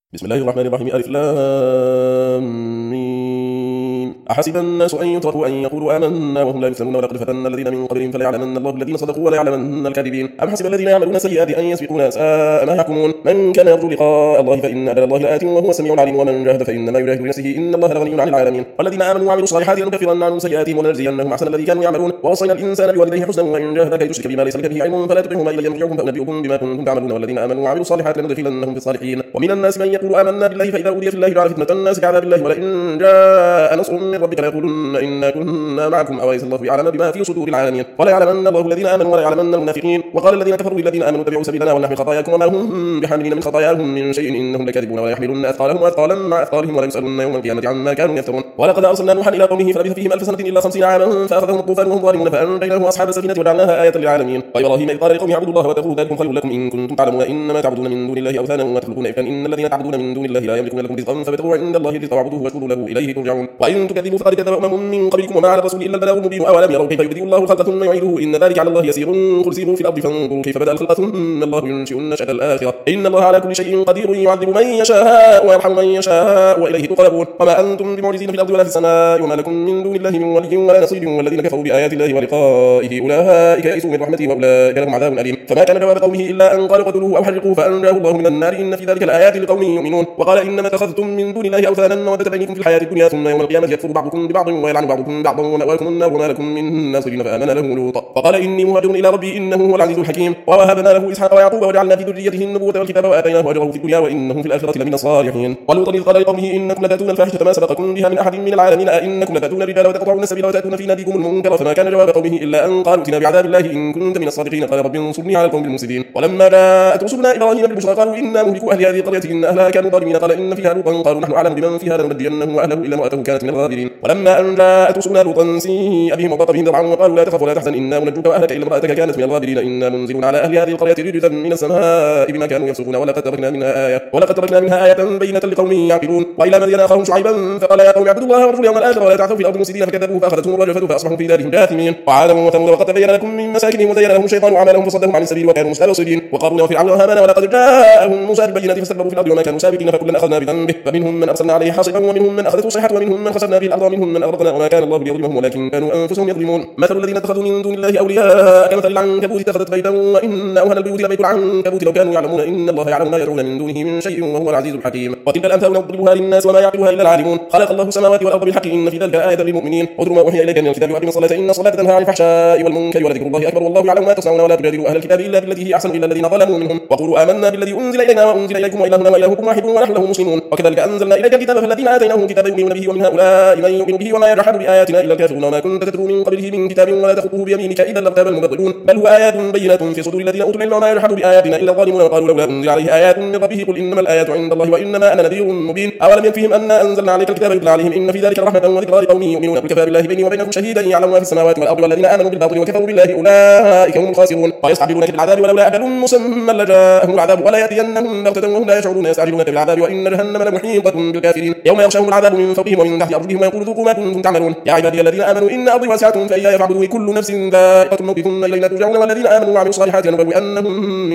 بسم الله الرحمن الرحيم. ألف لام ميم. أحسب الناس أن يتركوا أن يقولوا آمنا وهم لا يفتنون ولقد فتنا الذين من قبلهم فليعلمن الله الذين صدقوا وليعلمن الكاذبين. أم حسب الذين يعملون السيئات أن يسبقونا ساء ما يحكمون. من كان يرجو لقاء الله فإن أجل الله لآت وهو السميع العليم. ومن جاهد فإنما يجاهد لنفسه إن الله لغني عن العالمين. والذين آمنوا وعملوا الصالحات لنكفرن عنهم سيئاتهم ولنجزينهم أحسن الذي كانوا يعملون. ووصينا الإنسان بوالديه حسنا وإن جاهداك لتشرك بما ليس لك به علم فلا تطعهما إلي مرجعكم فأنبئكم بما كنتم تعملون. والذين آمنوا وعملوا الصالحات لندخلنهم في الصالحين. ومن الناس من يقول آمنا بالله فإذا أوذي في الله جعل فتنة الناس كعذاب الله ولئن جاء نصر من ربك ليقولن إنا كنا معكم أوليس الله يعلم بما في صدور العالمين. ولا يعلمن الله الذين آمنوا ولا يعلمن المنافقين. وقال الذين كفروا للذين آمنوا اتبعوا سبيلنا ولنحمل خطاياكم وما هم بحاملين من خطاياهم من شيء إنهم لكاذبون. ولا يحملن أثقالهم وأثقالا مع أثقالهم ولا يسألون يوم القيامة عما كانوا يفترون. ولقد أرسلنا نوحا إلى قومه فلبث فيهم 1000 سنة إلا 50 عاما فأخذهم الطوفان وهم ظالمون فأنجيناه أصحاب السفينة وجعلناها آية للعالمين. وإبراهيم إذ قال لقومه اعبدوا الله واتقوه ذلكم خير لكم إن كنتم تعلمون. إنما تعبدون من دون الله أوثانا وتخلقون إفكا إن الذين تعبدون من دون الله لا يملكون لكم رزقا فابتغوا عند الله الرزق واعبدوه واشكروا له إليه ترجعون. وإن تكذبوا فقد كذب أمم من قبلكم وما على الرسول إلا البلاغ المبين. أولم يروا كيف يبدئ الله الخلق ثم يعيده إن ذلك على الله يسير. قل سيروا في الأرض فانظروا كيف بدأ الخلق ثم الله ينشئ النشأة الآخرة إن الله على كل شيء قدير يعذب من يشاء ويرحم من يشاء وإليه تقلبون. وما أنتم بمعجزين في الأرض ولا في السماء وما لكم من دون الله من ولي ولا نصير. والذين كفروا بآيات الله ولقائه أولئك يئسوا من رحمته وأولئك لهم عذاب أليم. فما كان جواب قومه إلا أن قالوا قتلوه أو حرقوه فأنجاه الله من النار إن في ذلك الآيات لقوم يؤمنون. وقال إنما اتخذتم من دون الله أوثانا مودة بينكم في الحياة الدنيا ثم يوم القيامة يكفر بعضكم ببعض ويلعن بعضكم بعضا ومأواكم النار وما لكم من ناصرين. فآمن له لوط فقال إني مهاجر إلى ربي إنه هو العزيز الحكيم. ووهبنا له إسحاق ويعقوب وجعلنا في ذريته النبوة والكتاب وآتيناه أجره في الدنيا وإنه في الآخرة لمن الصالحين. ولوطا إذ قال لقومه إنكم لتأتون الفاحشة ما سبقكم بها من أحد من العالمين أئنكم لتأتون الرجال وتقطعون السبيل وتأتون في ناديكم المنكر. فما كان جواب قومه إلا أن قالوا ائتنا بعذاب الله إن كنت من الصادقين. قال رب انصرني على القوم المفسدين. ولما جاءت رسلنا إبراهيم بالبشرى قالوا إنا مهلكوا أهل هذه القرية إن أهلها كانوا ظالمين. قال إن فيها لوطا قالوا نحن أعلم بمن فيها لننجينه وأهله إلا امرأته كانت من الغابرين. ولما أن جاءت رسلنا لوطا سيء بهم وضاق بهم ذرعا وقالوا لا تخف ولا تحزن إنا منجوك وأهلك إلا امرأتك كانت من الغابرين إنا منزلون على أهل هذه القرية رجزا من السماء بما كانوا يفسقون. ولقد تركنا منها آية بينة لقوم يعقلون. وإلى مدين أخاهم شعيبا فقال يا قوم اعبدوا الله وارجوا اليوم الآخر ولا تعثوا في الأرض مفسدين فكذبوه فأخذتهم الرجفة فأصبحوا في دارهم جاثمين. وعادا وثمود وقد تبين لكم من مساكنهم وزين لهم الشيطان أعمالهم فصدهم عن السبيل وكانوا مستبصرين. وقارون وفرعون وهامان ولقد جاءهم موسى بالبينات فاستكبروا في الأرض وما كانوا سابقين فكلا أخذنا بذنبه فمنهم من أرسلنا عليه حاصبا ومنهم من أخذته الصيحة ومنهم من خسفنا به الأرض ومنهم من أغرقنا وما كان الله ليظلمهم ولكن كانوا أنفسهم يظلمون. مثل الذين اتخذوا من دون الله أولياء كمثل العنكبوت اتخذت بيتا وإن أوهن البيوت لبيت العنكبوت لو كانوا يعلمون إن الله يعلم ما يدعون من دونه من شيء وهو العزيز الحكيم. وتلك الأمثال نضربها للناس وما يعقلها إلا العالمون. خلق الله السماوات والأرض بالحق إن في ذلك آية للمؤمنين. واتل ما أوحي إليك من الكتاب وأقم الصلاة إن الصلاة تنهى عن الفحشاء والمنكر ولذكر الله أكبر والله يعلم ما تصنعون. ولا تجادلوا أهل الكتاب إلا بالتي هي أحسن إلا الذين ظلموا منهم وقولوا آمنا بالذي أنزل إلينا وأنزل إليكم وإلهنا وإلهكم واحد ونحن له مسلمون. وكذلك أنزلنا إليك الكتاب فالذين آتيناهم كتابا يؤمنون به ومن هؤلاء من يؤمن به وما يجحد بآياتنا إلا الكافرون. وما كنت تتلو من قبله من كتاب ولا تخطه بيمينك إذا لارتاب المبطلون بل هو آيات بينات في صدور الذين أوتوا العلم وما يجحد بآياتنا إلا الظالمون. وقالوا لولا أنزل عليه آيات من ربه قل إنما الآيات عند الله وإنما أنا نذير مبين. أولم يكفهم أنا أنزلنا عليك الكتاب يتلى عليهم إن في ذلك رحمة وذكرى لقوم يؤمنون. قل كفى بالله بيني وبينكم شهيدا يعلم ما في السماوات والأرض والذين آمنوا بالباطل وكفروا بالله أولئك هم الخاسرون. ويستعجلونك بالعذاب ولولا أجل مسمى لجاءهم العذاب ولا يأتينهم بغتة وهم لا يشعرون. يستعجلونك بالعذاب وإن جهنم لمحيطة بالكافرين يوم يغشاهم العذاب من فوقهم ومن تحت أرجلهم ويقول ذوقوا ما كنتم تعملون. يا عبادي الذين آمنوا إن أرضي واسعة فإياي فاعبدون كل نفس ذائقة الموت ثم إلينا ترجعون. والذين آمنوا وعملوا الصالحات لنبوئنهم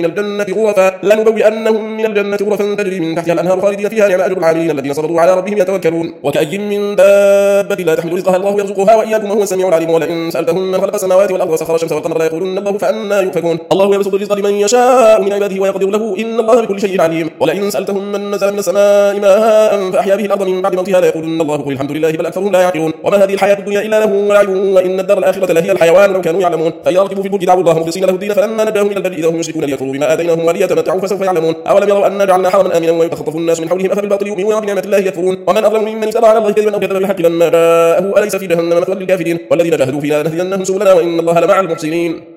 من الجنة غرفا تجري من تحتها الأنهار خالدين فيها نعم أجر العاملين الذين صبروا على ربهم يتوكلون. وكأي من دابة لا تحمل رزقها الله يرزقها وإياكم وهو السميع العليم. ولئن سألتهم من خلق السماوات والأرض وسخر الشمس والقمر ليقولن الله فأنى يؤفكون. الله يبسط الرزق لمن يشاء من عباده ويقدر له إن الله بكل شيء عليم. ولئن سألتهم من نزل من السماء ماء فأحيا به الأرض من بعد موتها ليقولن الله قل الحمد لله بل أكثرهم لا يعقلون. وما هذه الحياة الدنيا إلا له ولعب وإن الدار الآخرة لهي الحيوان لو كانوا يعلمون. فإذا ركبوا في الفلك دعوا الله مخلصين له الدين فلما نجاهم إلى البر إذا هم يشركون ليكفروا بما آتيناهم وليتمتعوا فسوف يعلمون. أولم يروا أنا جعلنا حرما آمنا ويتخطف الناس من حولهم أفبالباطل يؤمنون وبنعمة الله يكفرون. ومن أظلم ممن افترى على الله كذبا أو كذب بالحق لما جاءه أليس في جهنم مثوى للكافرين والذين جاهدوا فينا لنهدينهم سبلنا وإن الله لمع المحسنين.